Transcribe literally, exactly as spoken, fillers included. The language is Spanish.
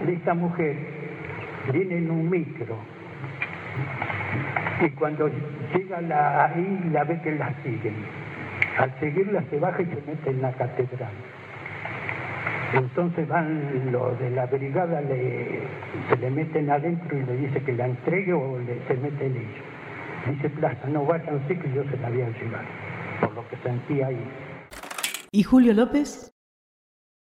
esta mujer viene en un micro y cuando llega la, ahí la ve que la siguen. Al seguirla se baja y se mete en la catedral. Entonces van los de la brigada, le, se le meten adentro y le dice que la entregue o le, se meten ellos. Dice Plaza, no vayan, sí que yo se la voy a llevar, por lo que sentía ahí. ¿Y Julio López?